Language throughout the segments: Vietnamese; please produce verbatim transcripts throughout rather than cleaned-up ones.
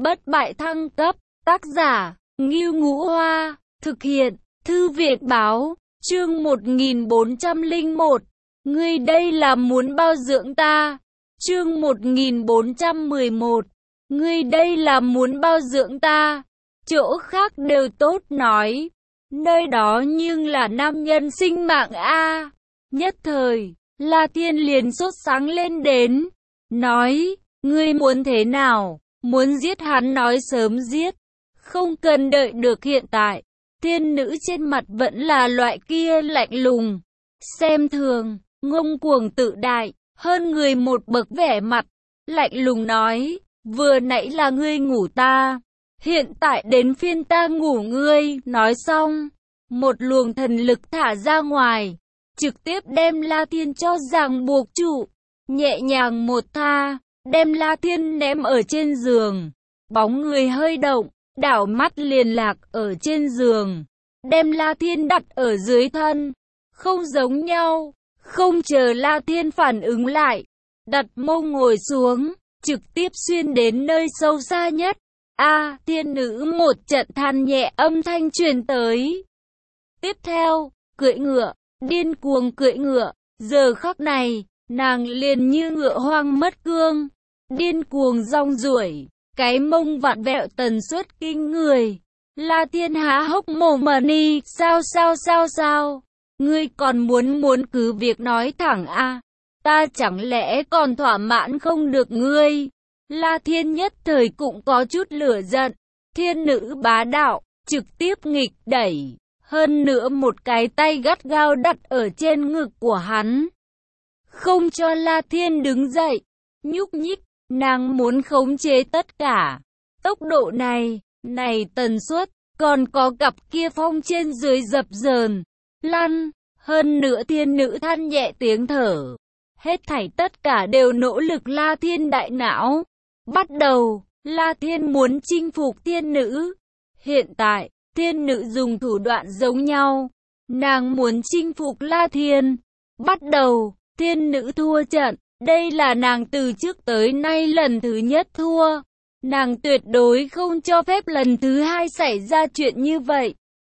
bất bại thăng cấp, tác giả, Ngưu Ngũ Hoa, thực hiện, Thư viện báo, chương một nghìn bốn trăm lẻ một, ngươi đây là muốn bao dưỡng ta, chương một nghìn bốn trăm mười một, ngươi đây là muốn bao dưỡng ta, chỗ khác đều tốt nói, nơi đó nhưng là nam nhân sinh mạng a. Nhất thời, La Thiên liền sốt sáng lên đến, nói, ngươi muốn thế nào, muốn giết hắn nói sớm giết, không cần đợi được hiện tại. Thiên nữ trên mặt vẫn là loại kia lạnh lùng, xem thường, ngông cuồng tự đại, hơn người một bậc vẻ mặt, lạnh lùng nói, vừa nãy là ngươi ngủ ta, hiện tại đến phiên ta ngủ ngươi, nói xong, một luồng thần lực thả ra ngoài, trực tiếp đem La Thiên cho ràng buộc trụ, nhẹ nhàng một tha, đem La Thiên ném ở trên giường, bóng người hơi động, đảo mắt liền lạc ở trên giường, đem La Thiên đặt ở dưới thân, không giống nhau, không chờ La Thiên phản ứng lại, đặt mông ngồi xuống, trực tiếp xuyên đến nơi sâu xa nhất. A, thiên nữ một trận than nhẹ âm thanh truyền tới. Tiếp theo, cưỡi ngựa, điên cuồng cưỡi ngựa, giờ khắc này, nàng liền như ngựa hoang mất cương, điên cuồng rong ruổi, cái mông vặn vẹo tần suất kinh người. La Thiên há hốc mồm mà ni, sao sao sao sao, ngươi còn muốn muốn cứ việc nói thẳng a, à? Ta chẳng lẽ còn thỏa mãn không được ngươi? La Thiên nhất thời cũng có chút lửa giận, thiên nữ bá đạo, trực tiếp nghịch đẩy, hơn nữa một cái tay gắt gao đặt ở trên ngực của hắn, không cho La Thiên đứng dậy, nhúc nhích, nàng muốn khống chế tất cả. Tốc độ này, này tần suất, còn có cặp kia phong trên dưới dập dờn, lăn, hơn nữa thiên nữ than nhẹ tiếng thở. Hết thảy tất cả đều nỗ lực La Thiên đại não. Bắt đầu, La Thiên muốn chinh phục thiên nữ. Hiện tại, thiên nữ dùng thủ đoạn giống nhau. Nàng muốn chinh phục La Thiên. Bắt đầu, thiên nữ thua trận. Đây là nàng từ trước tới nay lần thứ nhất thua. Nàng tuyệt đối không cho phép lần thứ hai xảy ra chuyện như vậy.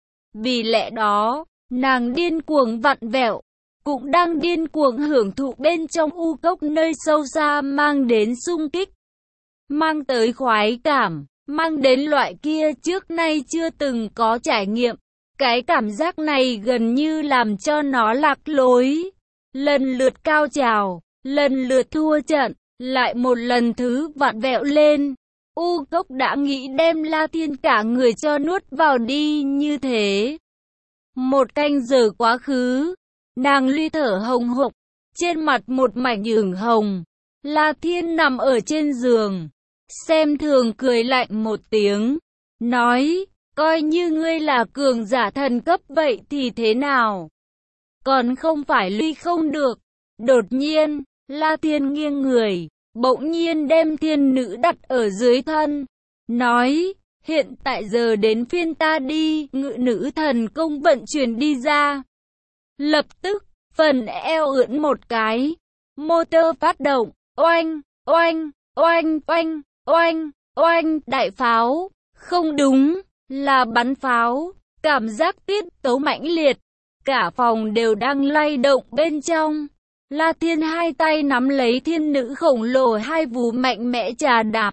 Vì lẽ đó, nàng điên cuồng vặn vẹo, cũng đang điên cuồng hưởng thụ bên trong u cốc nơi sâu xa mang đến xung kích, mang tới khoái cảm, mang đến loại kia trước nay chưa từng có trải nghiệm. Cái cảm giác này gần như làm cho nó lạc lối, lần lượt cao trào, lần lượt thua trận, lại một lần thứ vặn vẹo lên. U cốc đã nghĩ đem La Thiên cả người cho nuốt vào đi như thế. Một canh giờ quá khứ, nàng ly thở hồng hộc, trên mặt một mảnh ửng hồng. La Thiên nằm ở trên giường, xem thường cười lạnh một tiếng, nói, coi như ngươi là cường giả thần cấp vậy thì thế nào? Còn không phải ly không được. Đột nhiên, La Thiên nghiêng người, bỗng nhiên đem thiên nữ đặt ở dưới thân, nói, hiện tại giờ đến phiên ta đi, ngự nữ thần công vận chuyển đi ra. Lập tức, phần eo ưỡn một cái, motor phát động, oanh, oanh, oanh, oanh, oanh, oanh, đại pháo, không đúng, là bắn pháo, cảm giác tiết tấu mãnh liệt, cả phòng đều đang lay động bên trong. La Thiên hai tay nắm lấy thiên nữ khổng lồ hai vú mạnh mẽ trà đạp.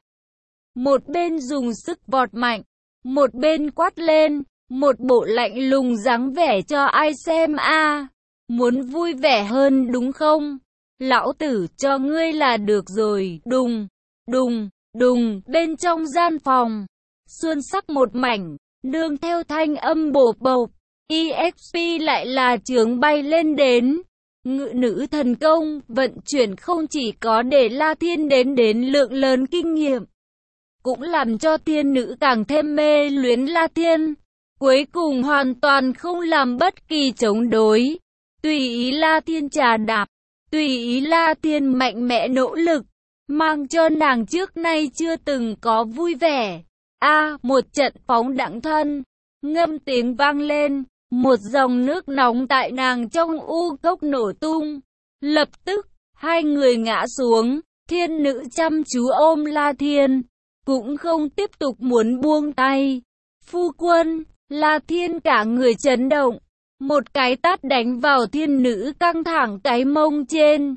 Một bên dùng sức vọt mạnh, một bên quát lên, một bộ lạnh lùng dáng vẻ cho ai xem a. À, muốn vui vẻ hơn đúng không? Lão tử cho ngươi là được rồi. Đùng, đùng, đùng, bên trong gian phòng, xuân sắc một mảnh, nương theo thanh âm bổ bộc, e ích pê lại là chướng bay lên đến. Ngự nữ thần công vận chuyển không chỉ có để La Thiên đến đến lượng lớn kinh nghiệm, cũng làm cho thiên nữ càng thêm mê luyến La Thiên, cuối cùng hoàn toàn không làm bất kỳ chống đối, tùy ý La Thiên trà đạp, tùy ý La Thiên mạnh mẽ nỗ lực, mang cho nàng trước nay chưa từng có vui vẻ. A, à, một trận phóng đẳng thân, ngâm tiếng vang lên. Một dòng nước nóng tại nàng trong u cốc nổ tung. Lập tức, hai người ngã xuống, thiên nữ chăm chú ôm La Thiên. cũng không tiếp tục muốn buông tay. Phu quân, La Thiên cả người chấn động, một cái tát đánh vào thiên nữ căng thẳng cái mông trên.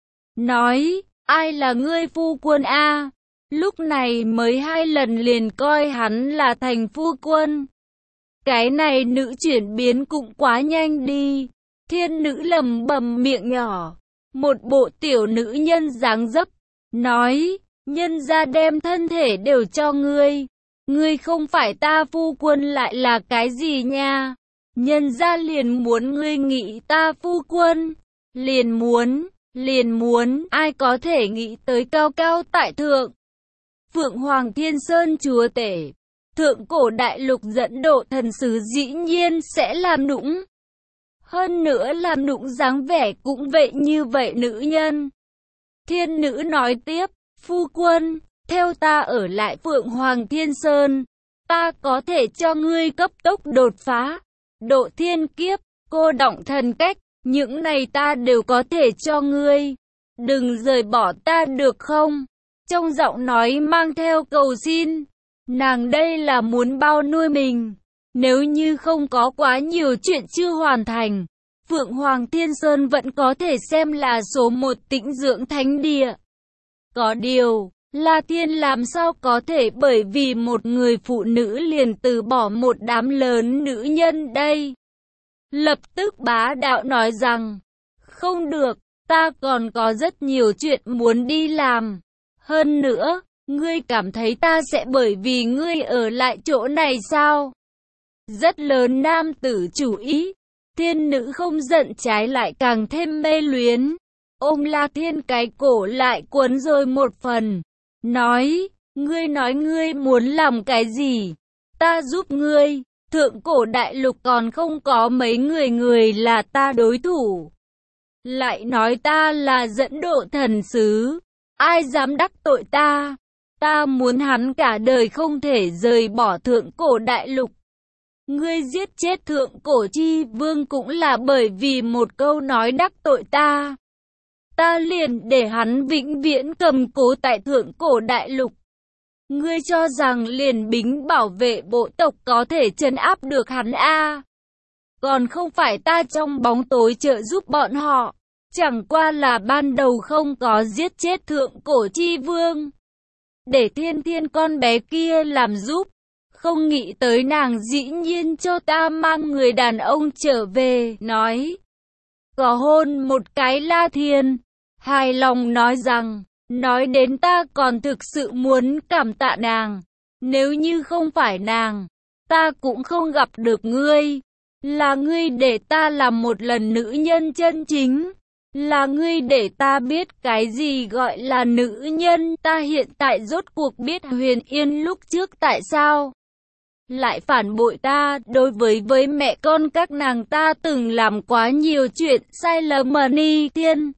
Nói, ai là ngươi phu quân a? Lúc này mới hai lần liền coi hắn là thành phu quân. Cái này nữ chuyển biến cũng quá nhanh đi. Thiên nữ lầm bầm miệng nhỏ, một bộ tiểu nữ nhân dáng dấp, nói, nhân gia đem thân thể đều cho ngươi. Ngươi không phải ta phu quân lại là cái gì nha? Nhân gia liền muốn ngươi nghĩ ta phu quân. Liền muốn, liền muốn, ai có thể nghĩ tới cao cao tại thượng. Phượng Hoàng Thiên Sơn chúa tể, thượng cổ đại lục dẫn độ thần sứ dĩ nhiên sẽ làm nũng. Hơn nữa làm nũng dáng vẻ cũng vậy như vậy nữ nhân. Thiên nữ nói tiếp, phu quân, theo ta ở lại Phượng Hoàng Thiên Sơn, ta có thể cho ngươi cấp tốc đột phá, độ thiên kiếp, cô đọng thần cách, những này ta đều có thể cho ngươi. Đừng rời bỏ ta được không? Trong giọng nói mang theo cầu xin, nàng đây là muốn bao nuôi mình. Nếu như không có quá nhiều chuyện chưa hoàn thành, Phượng Hoàng Thiên Sơn vẫn có thể xem là số một tĩnh dưỡng thánh địa. Có điều, La Thiên làm sao có thể bởi vì một người phụ nữ liền từ bỏ một đám lớn nữ nhân đây? Lập tức bá đạo nói rằng, không được, ta còn có rất nhiều chuyện muốn đi làm. Hơn nữa, ngươi cảm thấy ta sẽ bởi vì ngươi ở lại chỗ này sao? Rất lớn nam tử chủ ý. Thiên nữ không giận trái lại càng thêm mê luyến. Ôm La Thiên cái cổ lại cuốn rồi một phần. Nói, ngươi nói ngươi muốn làm cái gì? Ta giúp ngươi. Thượng cổ đại lục còn không có mấy người người là ta đối thủ. Lại nói ta là dẫn độ thần sứ. Ai dám đắc tội ta? Ta muốn hắn cả đời không thể rời bỏ thượng cổ đại lục. Ngươi giết chết thượng cổ chi vương cũng là bởi vì một câu nói đắc tội ta. Ta liền để hắn vĩnh viễn cầm cố tại thượng cổ đại lục. Ngươi cho rằng liền bính bảo vệ bộ tộc có thể trấn áp được hắn a? Còn không phải ta trong bóng tối trợ giúp bọn họ. Chẳng qua là ban đầu không có giết chết thượng cổ chi vương. Để thiên thiên con bé kia làm giúp. Không nghĩ tới nàng dĩ nhiên cho ta mang người đàn ông trở về, nói. Có hôn một cái La Thiên. Hài lòng nói rằng, nói đến ta còn thực sự muốn cảm tạ nàng. Nếu như không phải nàng, ta cũng không gặp được ngươi. Là ngươi để ta làm một lần nữ nhân chân chính. Là ngươi để ta biết cái gì gọi là nữ nhân. Ta hiện tại rốt cuộc biết Huyền Yên lúc trước tại sao lại phản bội ta. Đối với với mẹ con các nàng ta từng làm quá nhiều chuyện sai lầm mà Ni Thiên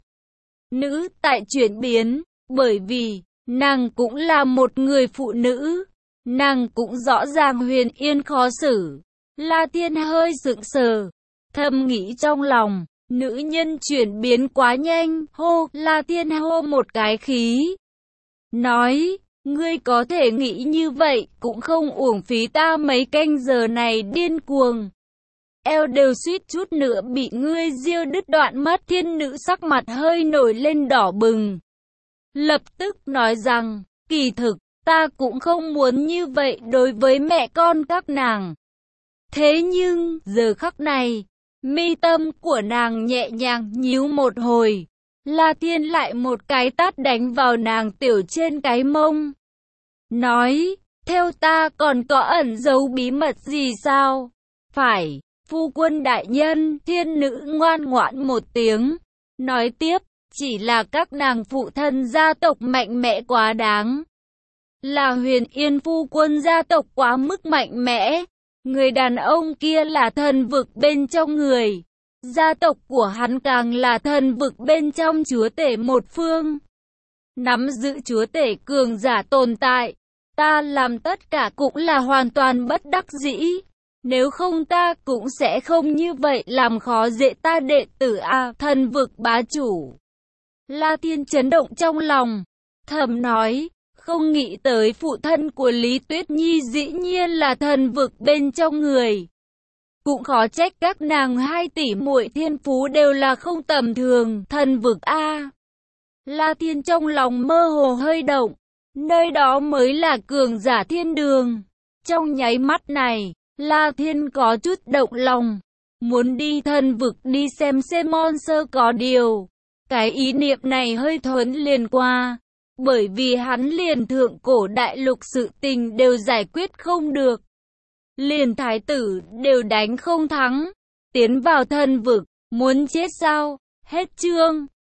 nữ tại chuyển biến, bởi vì nàng cũng là một người phụ nữ, nàng cũng rõ ràng Huyền Yên khó xử. La Thiên hơi sững sờ, thầm nghĩ trong lòng, nữ nhân chuyển biến quá nhanh. Hô, La Thiên hô một cái khí, nói, ngươi có thể nghĩ như vậy, cũng không uổng phí ta mấy canh giờ này điên cuồng. Eo đều suýt chút nữa bị ngươi diêu đứt đoạn mất. Thiên nữ sắc mặt hơi nổi lên đỏ bừng. Lập tức nói rằng, kỳ thực, ta cũng không muốn như vậy đối với mẹ con các nàng. Thế nhưng, giờ khắc này, mi tâm của nàng nhẹ nhàng nhíu một hồi. La Thiên lại một cái tát đánh vào nàng tiểu trên cái mông. Nói, theo ta còn có ẩn giấu bí mật gì sao? Phải, phu quân đại nhân. Thiên nữ ngoan ngoãn một tiếng. Nói tiếp, chỉ là các nàng phụ thân gia tộc mạnh mẽ quá đáng. Là Huyền Yên phu quân gia tộc quá mức mạnh mẽ. Người đàn ông kia là thần vực bên trong người. Gia tộc của hắn càng là thần vực bên trong chúa tể một phương. Nắm giữ chúa tể cường giả tồn tại. Ta làm tất cả cũng là hoàn toàn bất đắc dĩ. Nếu không ta cũng sẽ không như vậy làm khó dễ ta đệ tử a. Thần vực bá chủ. La Thiên chấn động trong lòng, thầm nói, Không nghĩ tới phụ thân của Lý Tuyết Nhi dĩ nhiên là thần vực bên trong người. Cũng khó trách các nàng hai tỷ muội thiên phú đều là không tầm thường, thần vực a. La Thiên trong lòng mơ hồ hơi động, nơi đó mới là cường giả thiên đường. Trong nháy mắt này, La Thiên có chút động lòng, muốn đi thần vực đi xem xem Monster có điều. Cái ý niệm này hơi thuấn liền qua, bởi vì hắn liền thượng cổ đại lục sự tình đều giải quyết không được. Liền thái tử đều đánh không thắng, tiến vào thần vực, muốn chết sao? Hết chương.